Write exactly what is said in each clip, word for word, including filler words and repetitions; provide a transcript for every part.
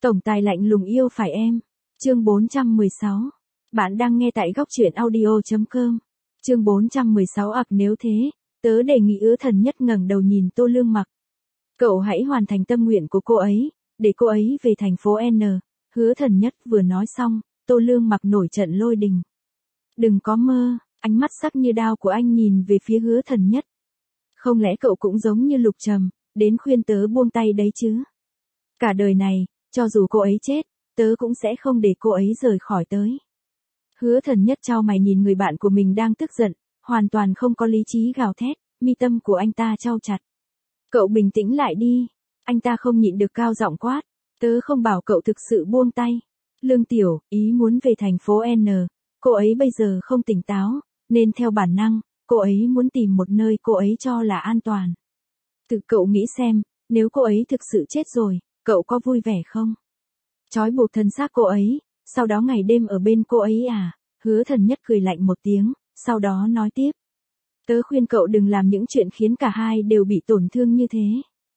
Tổng tài lạnh lùng yêu phải em. Chương bốn trăm mười sáu. Bạn đang nghe tại góc truyện audio.com. Chương bốn trăm mười sáu ặc nếu thế, tớ đề nghị Hứa Thần Nhất ngẩng đầu nhìn Tô Lương Mặc. Cậu hãy hoàn thành tâm nguyện của cô ấy, để cô ấy về thành phố N. Hứa Thần Nhất vừa nói xong, Tô Lương Mặc nổi trận lôi đình. Đừng có mơ, ánh mắt sắc như đao của anh nhìn về phía Hứa Thần Nhất. Không lẽ cậu cũng giống như Lục Trầm, đến khuyên tớ buông tay đấy chứ? Cả đời này, cho dù cô ấy chết, tớ cũng sẽ không để cô ấy rời khỏi tới. Hứa Thần Nhất chau mày nhìn người bạn của mình đang tức giận, hoàn toàn không có lý trí gào thét, mi tâm của anh ta chau chặt. Cậu bình tĩnh lại đi, anh ta không nhịn được cao giọng quát, tớ không bảo cậu thực sự buông tay. Lương Tiểu, ý muốn về thành phố N, cô ấy bây giờ không tỉnh táo, nên theo bản năng, cô ấy muốn tìm một nơi cô ấy cho là an toàn. Tự cậu nghĩ xem, nếu cô ấy thực sự chết rồi, cậu có vui vẻ không? Trói buộc thân xác cô ấy, sau đó ngày đêm ở bên cô ấy à? Hứa Thần Nhất cười lạnh một tiếng, sau đó nói tiếp. Tớ khuyên cậu đừng làm những chuyện khiến cả hai đều bị tổn thương như thế.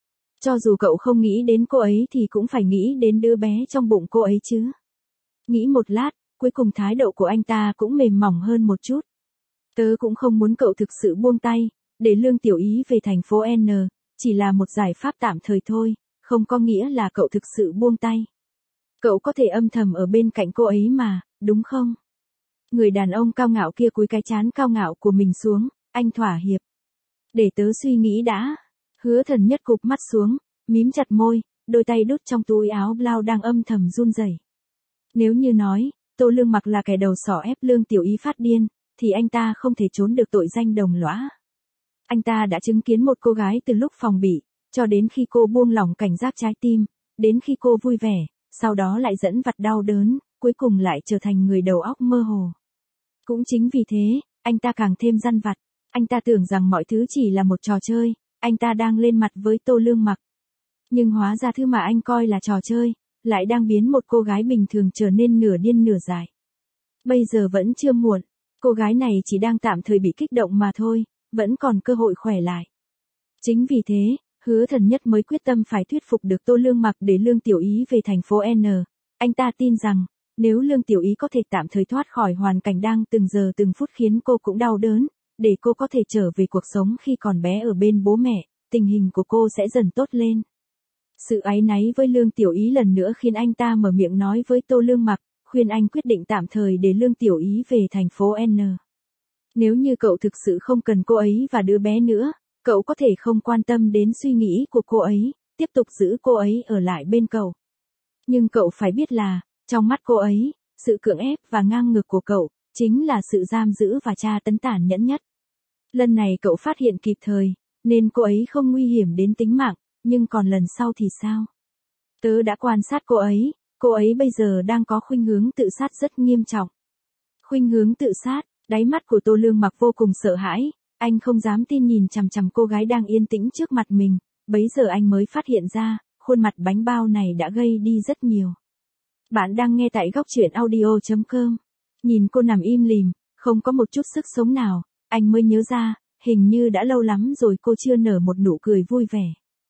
Cho dù cậu không nghĩ đến cô ấy thì cũng phải nghĩ đến đứa bé trong bụng cô ấy chứ. Nghĩ một lát, cuối cùng thái độ của anh ta cũng mềm mỏng hơn một chút. Tớ cũng không muốn cậu thực sự buông tay, để Lương Tiểu Ý về thành phố N, chỉ là một giải pháp tạm thời thôi, không có nghĩa là cậu thực sự buông tay. Cậu có thể âm thầm ở bên cạnh cô ấy mà, đúng không? Người đàn ông cao ngạo kia cúi cái trán cao ngạo của mình xuống, anh thỏa hiệp. Để tớ suy nghĩ đã. Hứa Thần Nhất cụp mắt xuống, mím chặt môi, đôi tay đút trong túi áo blau đang âm thầm run rẩy. Nếu như nói, Tô Lương Mặc là kẻ đầu sỏ ép Lương Tiểu Ý phát điên, thì anh ta không thể trốn được tội danh đồng lõa. Anh ta đã chứng kiến một cô gái từ lúc phòng bị, cho đến khi cô buông lỏng cảnh giác trái tim, đến khi cô vui vẻ, sau đó lại dẫn vặt đau đớn, cuối cùng lại trở thành người đầu óc mơ hồ. Cũng chính vì thế, anh ta càng thêm dằn vặt. Anh ta tưởng rằng mọi thứ chỉ là một trò chơi, anh ta đang lên mặt với Tô Lương Mặc. Nhưng hóa ra thứ mà anh coi là trò chơi, lại đang biến một cô gái bình thường trở nên nửa điên nửa dại. Bây giờ vẫn chưa muộn, cô gái này chỉ đang tạm thời bị kích động mà thôi, vẫn còn cơ hội khỏe lại. Chính vì thế, Hứa Thần Nhất mới quyết tâm phải thuyết phục được Tô Lương Mặc để Lương Tiểu Ý về thành phố N. Anh ta tin rằng, nếu Lương Tiểu Ý có thể tạm thời thoát khỏi hoàn cảnh đang từng giờ từng phút khiến cô cũng đau đớn, để cô có thể trở về cuộc sống khi còn bé ở bên bố mẹ, tình hình của cô sẽ dần tốt lên. Sự áy náy với Lương Tiểu Ý lần nữa khiến anh ta mở miệng nói với Tô Lương Mặc, khuyên anh quyết định tạm thời để Lương Tiểu Ý về thành phố N. Nếu như cậu thực sự không cần cô ấy và đứa bé nữa, cậu có thể không quan tâm đến suy nghĩ của cô ấy, tiếp tục giữ cô ấy ở lại bên cậu. Nhưng cậu phải biết là, trong mắt cô ấy, sự cưỡng ép và ngang ngược của cậu, chính là sự giam giữ và tra tấn tàn nhẫn nhất. Lần này cậu phát hiện kịp thời, nên cô ấy không nguy hiểm đến tính mạng, nhưng còn lần sau thì sao? Tớ đã quan sát cô ấy, cô ấy bây giờ đang có khuynh hướng tự sát rất nghiêm trọng. Khuynh hướng tự sát, đáy mắt của Tô Lương Mặc vô cùng sợ hãi, anh không dám tin nhìn chằm chằm cô gái đang yên tĩnh trước mặt mình, bấy giờ anh mới phát hiện ra, khuôn mặt bánh bao này đã gây đi rất nhiều. Bạn đang nghe tại góc truyện audio.com. Nhìn cô nằm im lìm, không có một chút sức sống nào, anh mới nhớ ra, hình như đã lâu lắm rồi cô chưa nở một nụ cười vui vẻ.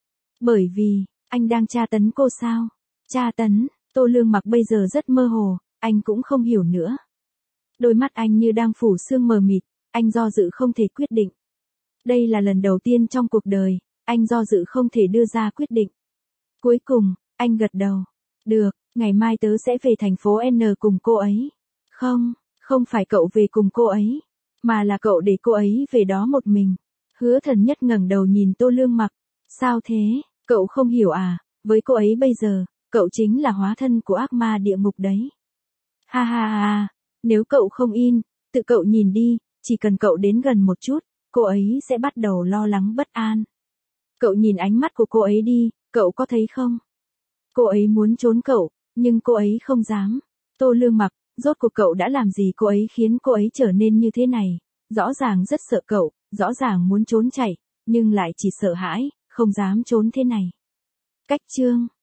Bởi vì, anh đang tra tấn cô sao? Tra tấn, Tô Lương Mặc bây giờ rất mơ hồ, anh cũng không hiểu nữa. Đôi mắt anh như đang phủ sương mờ mịt, anh do dự không thể quyết định. Đây là lần đầu tiên trong cuộc đời, anh do dự không thể đưa ra quyết định. Cuối cùng, anh gật đầu. Được, ngày mai tớ sẽ về thành phố N cùng cô ấy. Không, không phải cậu về cùng cô ấy, mà là cậu để cô ấy về đó một mình. Hứa Thần Nhất ngẩng đầu nhìn Tô Lương Mặc. Sao thế, cậu không hiểu à, với cô ấy bây giờ, cậu chính là hóa thân của ác ma địa ngục đấy. Ha ha ha, nếu cậu không in, tự cậu nhìn đi, chỉ cần cậu đến gần một chút, cô ấy sẽ bắt đầu lo lắng bất an. Cậu nhìn ánh mắt của cô ấy đi, cậu có thấy không? Cô ấy muốn trốn cậu, nhưng cô ấy không dám. Tô Lương Mặc, rốt cuộc cậu đã làm gì cô ấy khiến cô ấy trở nên như thế này? Rõ ràng rất sợ cậu, rõ ràng muốn trốn chạy, nhưng lại chỉ sợ hãi, không dám trốn thế này. Cách chương